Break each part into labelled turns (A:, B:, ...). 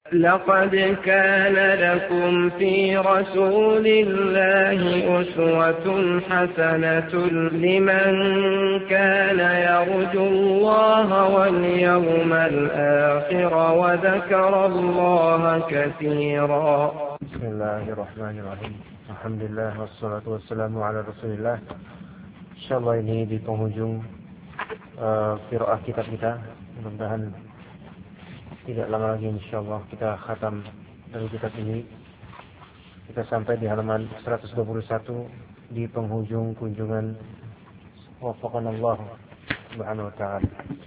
A: لقد كان لكم في رسول الله أسوة حسنة لمن كان يرجو الله واليوم الآخر وذكر الله كثيرا.
B: بسم الله الرحمن الرحيم. Alhamdulillah wassalatu wassalamu ala Rasulillah. Insyaallah ini di penghujung qiraah kitab kita. Mudah-mudahan tidak lama lagi insyaallah kita khatam dari kitab ini. Kita sampai di halaman 121 di penghujung kunjungan wafaqanallah subhanahu wa ta'ala.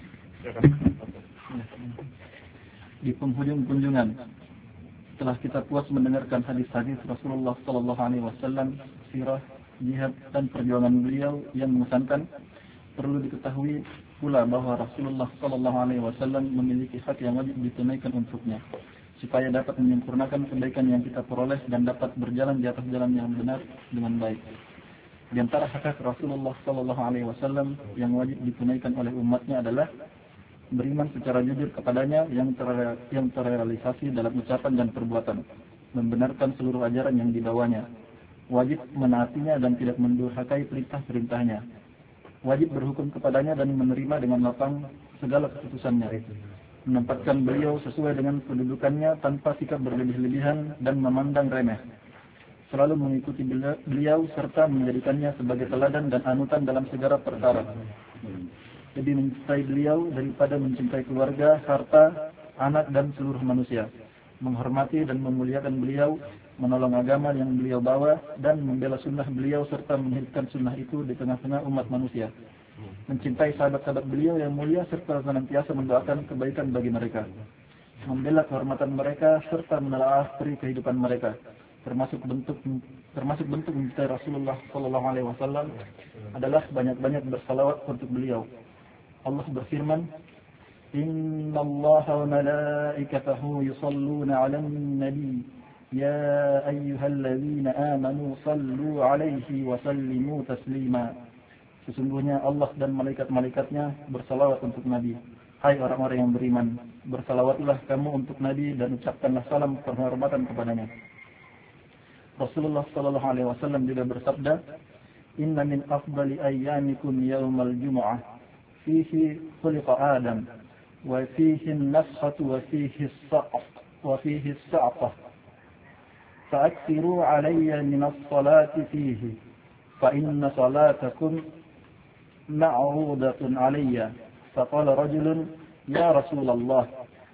C: Di penghujung kunjungan, setelah kita puas mendengarkan hadis-hadis Rasulullah sallallahu alaihi wasallam, sirah, jihad dan perjuangan beliau yang mengesankan, perlu diketahui pula bahwa Rasulullah sallallahu alaihi wasallam memiliki hak yang wajib ditunaikan untuknya supaya dapat menyempurnakan kebaikan yang kita peroleh dan dapat berjalan di atas jalan yang benar dengan baik. Di antara hak Rasulullah sallallahu alaihi wasallam yang wajib ditunaikan oleh umatnya adalah beriman secara jujur kepadanya yang terrealisasi dalam ucapan dan perbuatan, membenarkan seluruh ajaran yang dibawanya, wajib menaatinya dan tidak mendurhakai perintah-perintahnya, wajib berhukum kepadanya dan menerima dengan lapang segala keputusannya, menempatkan beliau sesuai dengan kedudukannya tanpa sikap berlebih-lebihan dan memandang remeh, selalu mengikuti beliau serta menjadikannya sebagai teladan dan anutan dalam segala perkara, lebih mencintai beliau daripada mencintai keluarga, harta, anak dan seluruh manusia, menghormati dan memuliakan beliau, menolong agama yang beliau bawa dan membela sunnah beliau serta menghidupkan sunnah itu di tengah-tengah umat manusia, mencintai sahabat-sahabat beliau yang mulia serta senantiasa mendoakan kebaikan bagi mereka, membela kehormatan mereka serta menelaah peri kehidupan mereka, termasuk bentuk mencintai Rasulullah sallallahu alaihi wasallam adalah banyak-banyak bersalawat untuk beliau. Allah berfirman, Innallaha wa malaikatahu yusalluna 'alan nabi ya ayyuhalladzina amanu sallu 'alaihi wa sallimu taslima. Sesungguhnya Allah dan malaikat-malaikatnya bersalawat untuk Nabi. Hai orang-orang yang beriman, bersalawatlah kamu untuk Nabi dan ucapkanlah salam penghormatan kepadanya. Rasulullah sallallahu alaihi wasallam juga bersabda, Inna min afdali ayyamikum yawmal jumu'ah fihi khuliqa Adam wa fihi an-nafkhatu wa fihi as-sa'qah fa'aksiru 'alayya min as-salati fihi fa inna salatakum ma'rudatun 'alayya. Faqala rajulun ya Rasulullah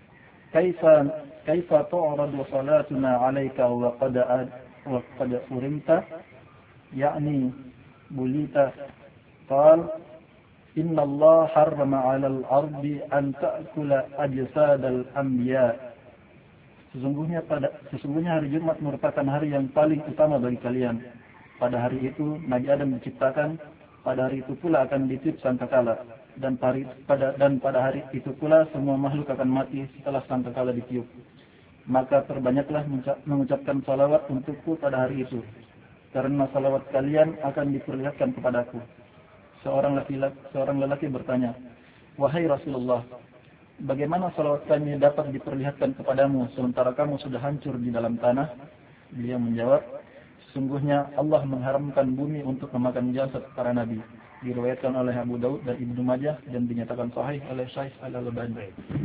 C: kaifa tu'radu salatuna 'alayka wa qad urimta ya'ni bulita. Qala Inna Allah harrama 'alal ardi an ta'kula ajsadal anbiya. Sesungguhnya hari Jumat merupakan hari yang paling utama bagi kalian. Pada hari itu Nabi Adam diciptakan, pada hari itu pula akan ditiup sangkakala dan pada hari itu pula semua makhluk akan mati setelah sangkakala ditiup. Maka perbanyaklah mengucapkan salawat untukku pada hari itu, karena salawat kalian akan diperlihatkan kepadaku. Seorang lelaki bertanya, wahai Rasulullah, bagaimana salawat kami dapat diperlihatkan kepadamu sementara kamu sudah hancur di dalam tanah? Beliau menjawab, sesungguhnya Allah mengharamkan bumi untuk memakan jasad para nabi. Diriwayatkan oleh Abu Daud dan Ibnu Majah dan dinyatakan sahih oleh Syekh Al-Albani.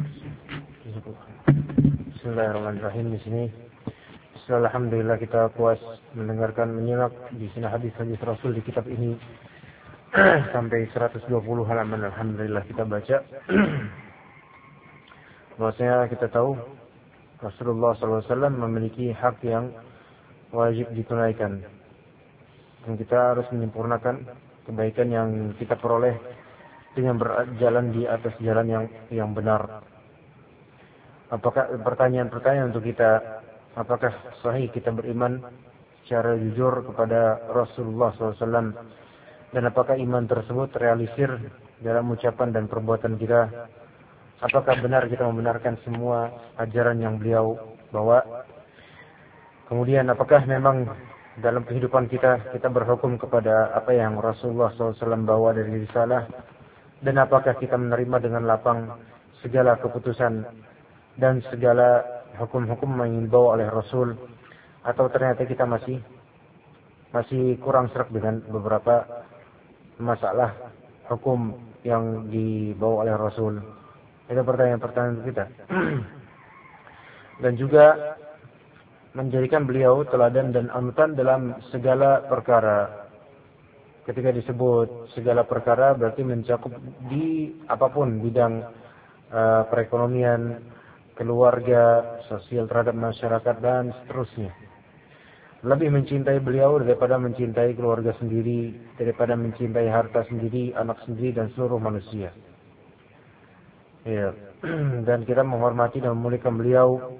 B: Bismillahirrahmanirrahim. Di sini alhamdulillah kita puas menyimak di sini hadis-hadis Rasul di kitab ini sampai 120 halaman. Alhamdulillah kita baca. Bahwasanya kita tahu Rasulullah SAW memiliki hak yang wajib ditunaikan, dan kita harus menyempurnakan kebaikan yang kita peroleh dengan berjalan di atas jalan yang benar. Apakah pertanyaan untuk kita, apakah sahih kita beriman secara jujur kepada Rasulullah SAW, dan apakah iman tersebut terrealisir dalam ucapan dan perbuatan kita? Apakah benar kita membenarkan semua ajaran yang beliau bawa? Kemudian apakah memang dalam kehidupan kita berhukum kepada apa yang Rasulullah SAW bawa dari risalah? Dan apakah kita menerima dengan lapang segala keputusan dan segala hukum-hukum yang dibawa oleh Rasul, atau ternyata kita masih kurang serak dengan beberapa masalah hukum yang dibawa oleh Rasul. Itu pertanyaan-pertanyaan kita. Dan juga menjadikan beliau teladan dan anutan dalam segala perkara. Ketika disebut segala perkara berarti mencakup di apapun bidang perekonomian, keluarga, sosial terhadap masyarakat dan seterusnya. Lebih mencintai beliau daripada mencintai keluarga sendiri, daripada mencintai harta sendiri, anak sendiri dan seluruh manusia. Ya. Dan kita menghormati dan memuliakan beliau.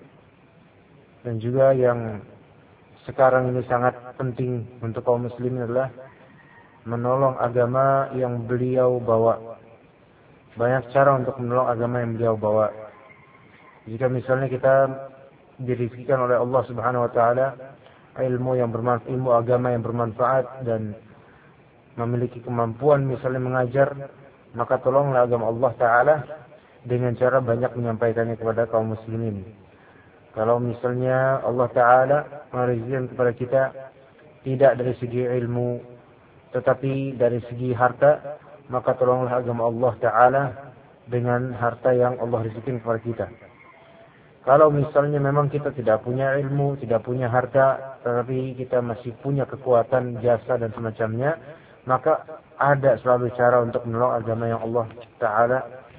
B: Dan juga yang sekarang ini sangat penting untuk kaum muslimin adalah menolong agama yang beliau bawa. Banyak cara untuk menolong agama yang beliau bawa. Jika misalnya kita dirizkikan oleh Allah Subhanahu wa taala ilmu agama yang bermanfaat dan memiliki kemampuan misalnya mengajar, maka tolonglah agama Allah taala dengan cara banyak menyampaikannya kepada kaum muslimin. Kalau misalnya Allah Ta'ala merizkikan kepada kita tidak dari segi ilmu, tetapi dari segi harta, maka tolonglah agama Allah Ta'ala dengan harta yang Allah rizkikan kepada kita. Kalau misalnya memang kita tidak punya ilmu, tidak punya harta, tetapi kita masih punya kekuatan, jasa dan semacamnya, maka ada selalu cara untuk menolong agama yang Allah Ta'ala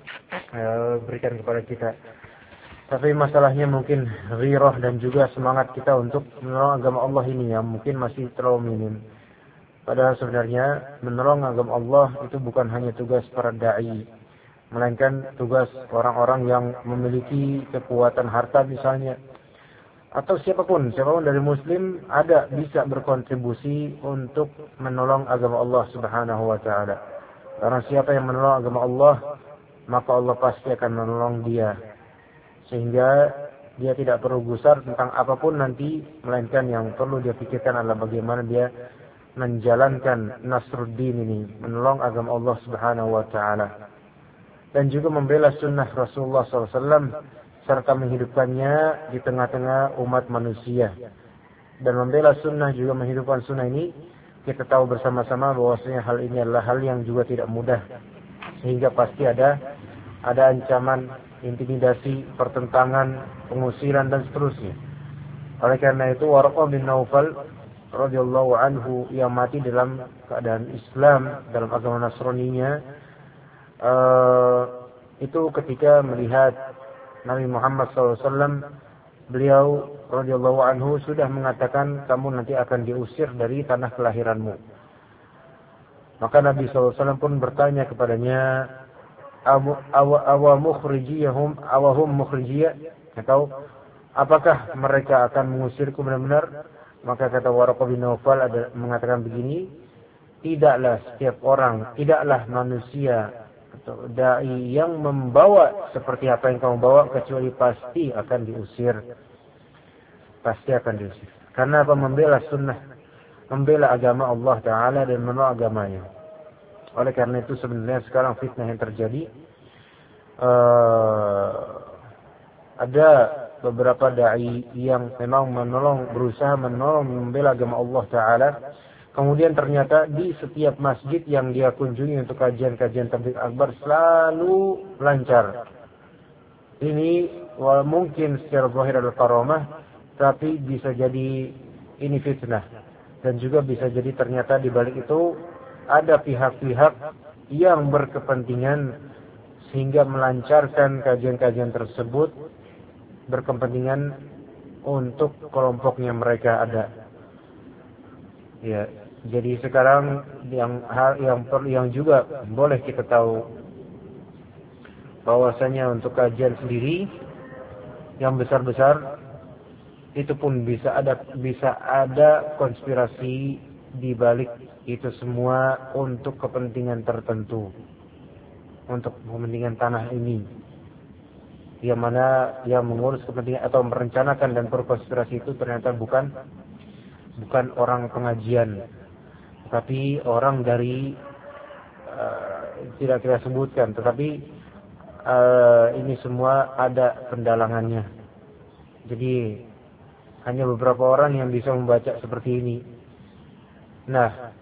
B: berikan kepada kita. Tapi masalahnya mungkin ghirah dan juga semangat kita untuk menolong agama Allah ini yang mungkin masih terlalu minim. Padahal sebenarnya menolong agama Allah itu bukan hanya tugas para da'i, melainkan tugas orang-orang yang memiliki kekuatan harta misalnya. Atau siapapun dari muslim bisa berkontribusi untuk menolong agama Allah Subhanahu wa taala. Karena siapa yang menolong agama Allah, maka Allah pasti akan menolong dia. Sehingga dia tidak perlu gusar tentang apapun nanti, melainkan yang perlu dia pikirkan adalah bagaimana dia menjalankan Nasruddin ini, menolong agama Allah Subhanahu wa taala. Dan juga membela sunnah Rasulullah SAW serta menghidupkannya di tengah-tengah umat manusia. Dan membela sunnah juga menghidupkan sunnah ini, kita tahu bersama-sama bahwasanya hal ini adalah hal yang juga tidak mudah. Sehingga pasti ada ancaman, intimidasi, pertentangan, pengusiran dan seterusnya. Oleh karena itu Waraqah bin Naufal radhiyallahu anhu yang mati dalam keadaan Islam, dalam agama Nasraninya, itu ketika melihat Nabi Muhammad SAW, beliau radhiyallahu anhu sudah mengatakan kamu nanti akan diusir dari tanah kelahiranmu. Maka Nabi SAW pun bertanya kepadanya, awahum mukhrijiyah, atau apakah mereka akan mengusirku benar-benar? Maka kata Waraqah bin Naufal mengatakan begini, tidaklah manusia atau dai yang membawa seperti apa yang kamu bawa kecuali pasti akan diusir. Karena apa? Membela sunnah, membela agama Allah Ta'ala dan menolong agamanya. Oleh karena itu sebenarnya sekarang fitnah yang terjadi, ada beberapa dai yang memang berusaha menolong membela agama Allah Ta'ala. Kemudian ternyata di setiap masjid yang dia kunjungi untuk kajian-kajian tabligh akbar selalu lancar. Ini mungkin secara zahir adalah karamah, tapi bisa jadi ini fitnah. Dan juga bisa jadi ternyata di balik itu ada pihak-pihak yang berkepentingan sehingga melancarkan kajian-kajian tersebut, berkepentingan untuk kelompoknya mereka ada. Ya, jadi sekarang yang juga boleh kita tahu bahwasanya untuk kajian sendiri yang besar-besar itu pun bisa ada konspirasi di balik itu semua untuk kepentingan tertentu, untuk kepentingan tanah ini, yang mana yang mengurus kepentingan atau merencanakan dan berkonspirasi itu ternyata bukan orang pengajian, tapi orang dari tidak kita sebutkan, tetapi ini semua ada pendalangannya. Jadi hanya beberapa orang yang bisa membaca seperti ini. Nah,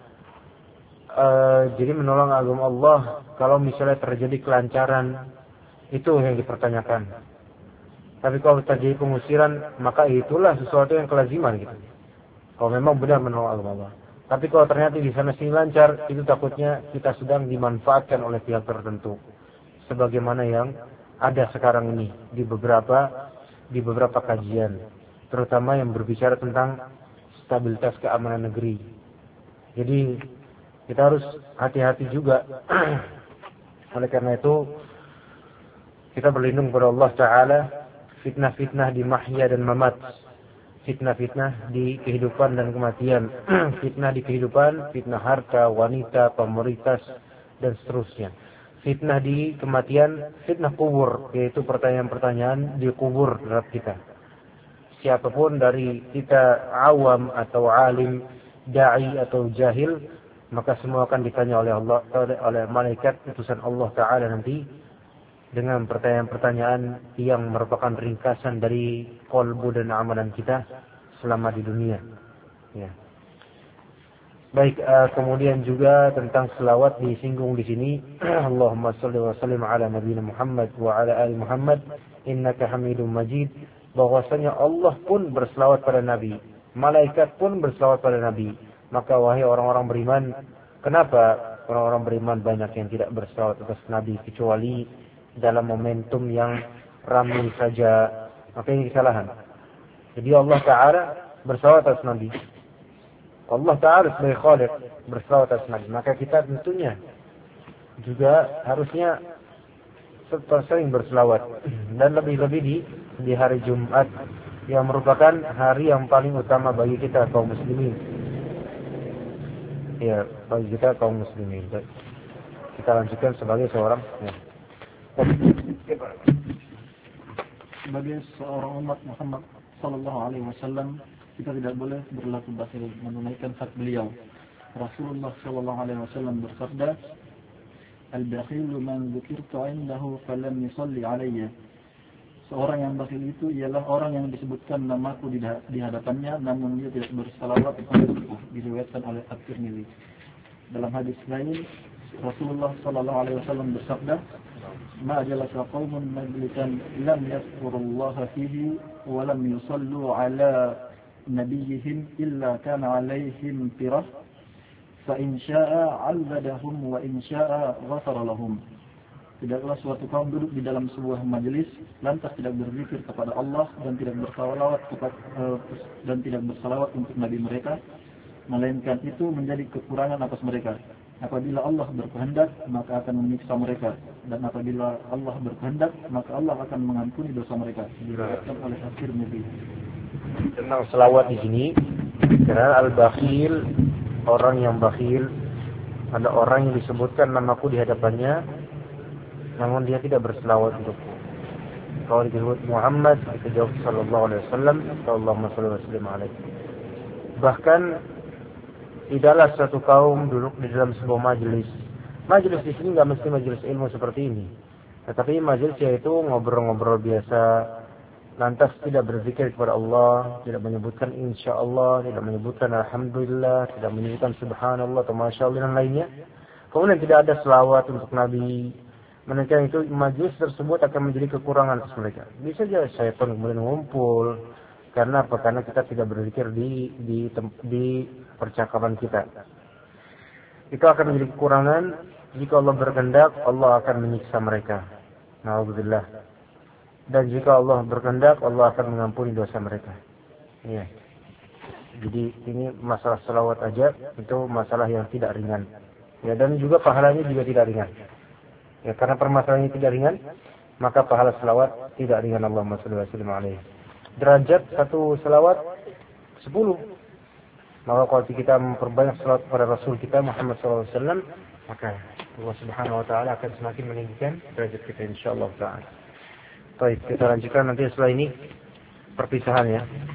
B: jadi menolong agama Allah kalau misalnya terjadi kelancaran, itu yang dipertanyakan. Tapi kalau terjadi pengusiran, maka itulah sesuatu yang kelaziman gitu. Kalau memang benar menolong agama Allah. Tapi kalau ternyata di sana sini lancar, itu takutnya kita sedang dimanfaatkan oleh pihak tertentu. Sebagaimana yang ada sekarang ini di beberapa kajian, terutama yang berbicara tentang stabilitas keamanan negeri. Jadi kita harus hati-hati juga. Oleh karena itu kita berlindung kepada Allah Ta'ala fitnah-fitnah di mahya dan mamat, fitnah-fitnah di kehidupan dan kematian, fitnah di kehidupan, fitnah harta, wanita, komoditas, dan seterusnya. Fitnah di kematian, fitnah kubur, yaitu pertanyaan-pertanyaan di kubur terhadap kita. Siapapun dari kita awam atau alim, da'i atau jahil, maka semua akan ditanya oleh Allah, oleh malaikat utusan Allah Ta'ala nanti dengan pertanyaan-pertanyaan yang merupakan ringkasan dari qalbu dan amalan kita selama di dunia. Ya. Baik, kemudian juga tentang selawat disinggung di sini. Allahumma shalli wa sallim ala nabiyina Muhammad wa ala ali Muhammad innaka Hamidum Majid. Bahwasanya Allah pun berselawat pada Nabi, malaikat pun berselawat pada Nabi. Maka wahai orang-orang beriman, kenapa orang-orang beriman banyak yang tidak berselawat atas Nabi kecuali dalam momentum yang ramai saja? Maka ini kesalahan. Jadi Allah Ta'ala berselawat atas Nabi. Allah Ta'ala sebagai Khaliq berselawat atas Nabi. Maka kita tentunya juga harusnya sering berselawat. Dan lebih-lebih di hari Jumat yang merupakan hari yang paling utama bagi kita kaum muslimin. Ya, bagi kita kaum muslimin. Kita lanjutkan sebagai seorang
C: sebagai seorang umat Muhammad sallallahu alaihi wasallam, kita tidak boleh berlaku bakhil menunaikan hak beliau. Rasulullah sallallahu alaihi wasallam bersabda, "Al-bakhilu man dzukirtu 'indahu falam yusalli 'alayya." Seorang yang bakhil itu ialah orang yang disebutkan namaku di hadapannya namun dia tidak bersalawat untukku, diriwayatkan oleh At-Tirmidzi. Dalam hadis lain Rasulullah sallallahu alaihi wasallam bersabda, "Ma jalasa qaumun majlisan lam yadhkurullaha fihi wa lam yusallu ala nabiyyihim illa kana 'alaihim tirah fa in syaa'a 'azzabahum wa in syaa'a ghafara lahum." Tidaklah suatu kaum duduk di dalam sebuah majelis lantas tidak berzikir kepada Allah dan tidak bersalawat untuk nabi mereka, melainkan itu menjadi kekurangan atas mereka. Apabila Allah berkehendak, maka akan menyiksa mereka, dan apabila Allah berkehendak, maka Allah akan mengampuni dosa mereka. Diriwayatkan oleh At-Tirmidzi.
B: Tentang selawat di sini, karena al-bakhil, orang yang bakhil, ada orang yang disebutkan namaku di hadapannya namun dia tidak berselawat untukku. Kalau disebut Muhammad, kita jawab sallallahu alaihi wasallam, Allahumma shalli wa sallim alaihi. Bahkan tidaklah satu kaum duduk di dalam sebuah majelis. Majelis di sini enggak mesti majelis ilmu seperti ini. Tetapi majelis yaitu ngobrol-ngobrol biasa, lantas tidak berzikir kepada Allah, tidak menyebutkan insyaallah, tidak menyebutkan alhamdulillah, tidak menyebutkan subhanallah atau masyaallah dan lainnya. Kemudian tidak ada selawat untuk Nabi. Menunjukkan itu majelis tersebut akan menjadi kekurangan atas mereka. Bisa saja syaitan kemudian mengumpul. Karena apa? Karena kita tidak berzikir di percakapan kita. Itu akan menjadi kekurangan. Jika Allah berkehendak, Allah akan menyiksa mereka. Na'udzubillah. Dan jika Allah berkehendak, Allah akan mengampuni dosa mereka. Ya. Jadi ini masalah selawat aja, itu masalah yang tidak ringan. Ya, dan juga pahalanya juga tidak ringan. Ya, karena permasalahannya tidak ringan, maka pahala selawat tidak ringan. Allahumma shalli wa sallim alaihi. Derajat satu selawat 10. Maka kalau kita memperbanyak selawat kepada Rasul kita Muhammad SAW, maka Allah Subhanahu wa taala akan semakin meninggikan derajat kita insyaallah taala. Baik, kita lanjutkan nanti setelah ini perpisahan ya.